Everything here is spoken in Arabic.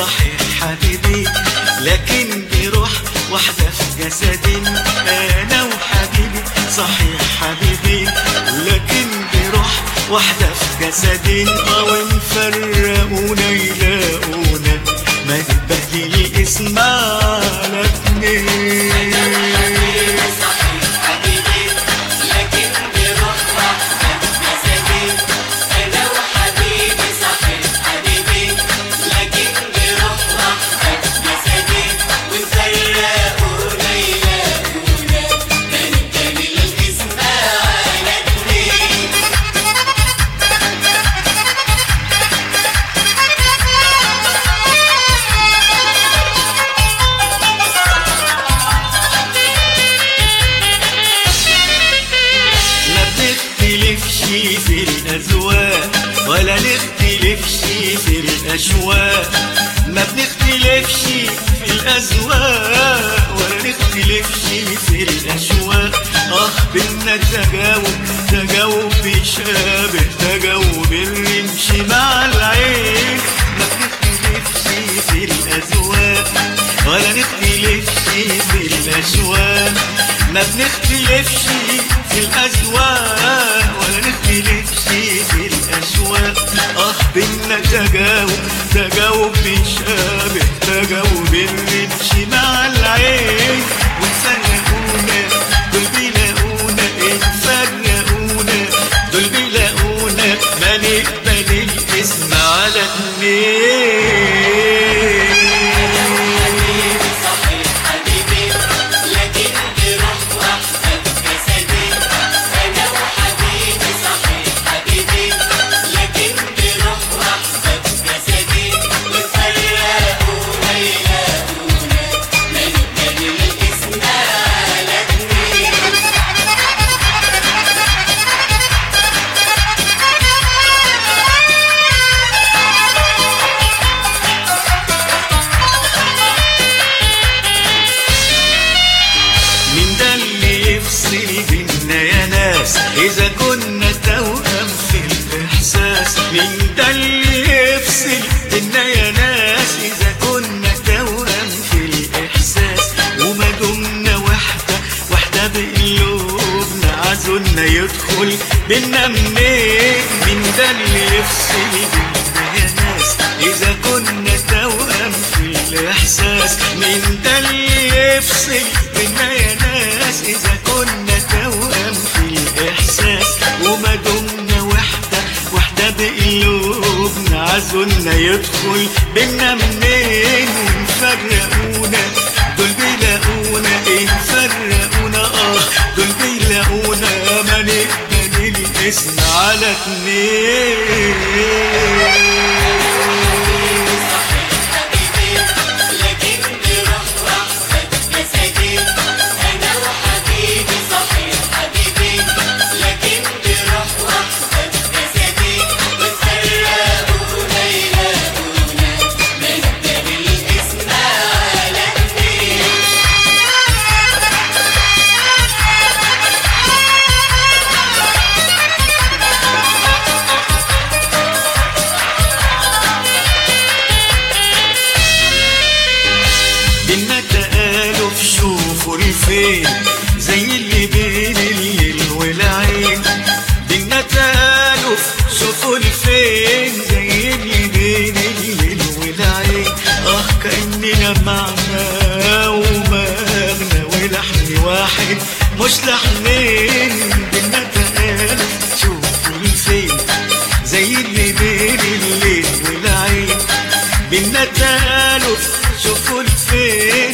صحيح حبيبي، لكن بروح واحدة في جسدي. أنا وحبيبي صحيح حبيبي، لكن بروح واحدة في جسدي. ونفرقونا يلاقونا، ما نبهدي الاسم على اتنين. في الأذواق ولا نختلفش في الأشواق، ما بنختلفش في الأذواق ولا نختلفش في الأشواق. بينا تجاوب بيشابه تجاوب الرمش مع العين. ما بنختلفش في الأذواق ولا نختلفش في الأشواق، ما بنختلفش في الأذواق ولا نختلفش في الأشواق. بينا تجاوب بيشابه تجاوب الرمش مع العين. ونفرقونا دول بيلاقونا، نفرقونا دول بيلاقونا، ما نقبل الاسم على اتنين. إذا كنا توأم في الإحساس، مين ده اللي يفصل بينا يا ناس؟ إذا كنا توأم في الإحساس، وما دمنا واحدة بقلوبنا، عزولنا يدخل بينا منين؟ مين ده اللي يفصل بينا يا ناس؟ إذا كنا توأم في الإحساس، مين ده اللي يفصل بينا يا ناس؟ إذا كنا توأم في الإحساس، وما دمنا واحدة بقلوبنا، عزولنا يدخل بينا منين؟ ونفرقونا دول بيلاقونا، نفرقونا دول بيلاقونا، ما نقبل الاسم على اتنين. فين زي اللي بين الليل والعين؟ بينا تالف شوفوا الفين زي اللي بين الليل والعين. كأننا معنا ومغنى ولحن واحد مش لحنين. بينا تالف شوفوا الفين زي اللي بين الليل والعين. بينا تالف شوفوا الفين